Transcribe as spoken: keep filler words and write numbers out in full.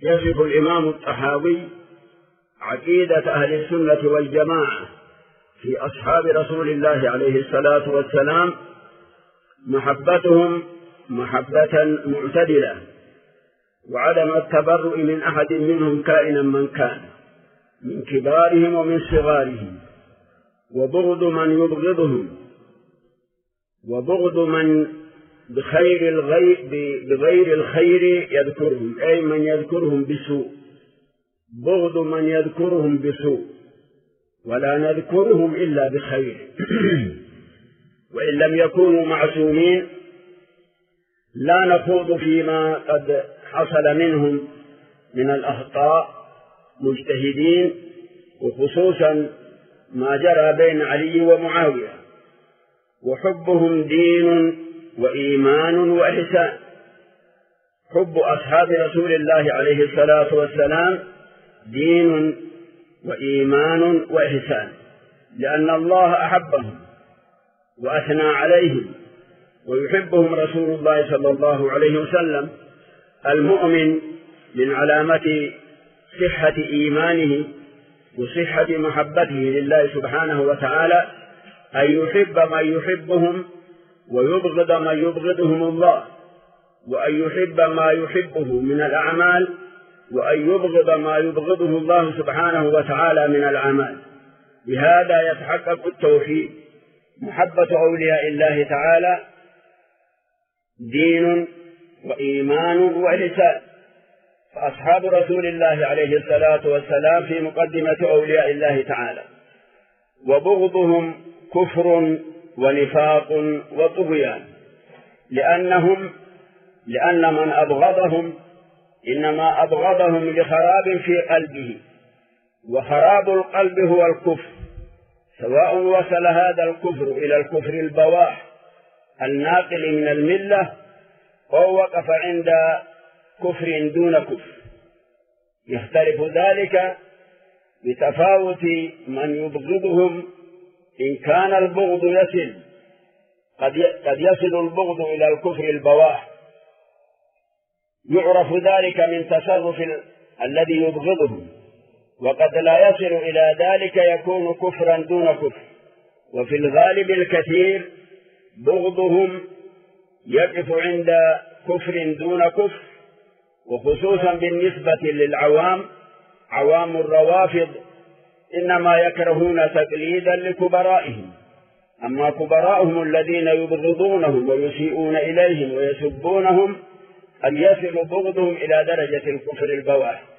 يصف الإمام الطحاوي عقيدة أهل السنة والجماعة في أصحاب رسول الله عليه الصلاة والسلام: محبتهم محبة معتدلة، وعدم التبرؤ من أحد منهم كائنا من كان، من كبارهم ومن صغارهم، وبغض من يبغضهم، وبغض من بخير الغير بغير الخير يذكرهم، أي من يذكرهم بسوء، بغض من يذكرهم بسوء، ولا نذكرهم إلا بخير. وإن لم يكونوا معصومين لا نخوض فيما قد حصل منهم من الأخطاء مجتهدين، وخصوصا ما جرى بين علي ومعاوية. وحبهم دين وإيمان وإحسان. حب أصحاب رسول الله عليه الصلاة والسلام دين وإيمان وإحسان، لأن الله أحبهم وأثنى عليهم، ويحبهم رسول الله صلى الله عليه وسلم. المؤمن من علامة صحة إيمانه وصحة محبته لله سبحانه وتعالى أن يحب من يحبهم ويبغض من يبغضهم الله، وأن يحب ما يحبه من الأعمال وأن يبغض ما يبغضه الله سبحانه وتعالى من الأعمال. بهذا يتحقق التوحيد. محبة أولياء الله تعالى دين وإيمان وإحسان. فأصحاب رسول الله عليه الصلاة والسلام في مقدمة أولياء الله تعالى. وبغضهم كفر ونفاق وطغيان، لأنهم لأن من أبغضهم إنما أبغضهم لخراب في قلبه، وخراب القلب هو الكفر، سواء وصل هذا الكفر إلى الكفر البواح الناقل من الملة أو وقف عند كفر دون كفر. يختلف ذلك بتفاوت من يبغضهم. إن كان البغض يصل قد يصل البغض إلى الكفر البواح، يعرف ذلك من تصرف الذي يبغضهم، وقد لا يصل إلى ذلك يكون كفرا دون كفر. وفي الغالب الكثير بغضهم يقف عند كفر دون كفر، وخصوصا بالنسبة للعوام. عوام الروافض إنما يكرهون تقليدا لكبرائهم، أما كبراءهم الذين يبغضونهم ويسيئون إليهم ويسبونهم قد يصل بغضهم إلى درجة الكفر البواح.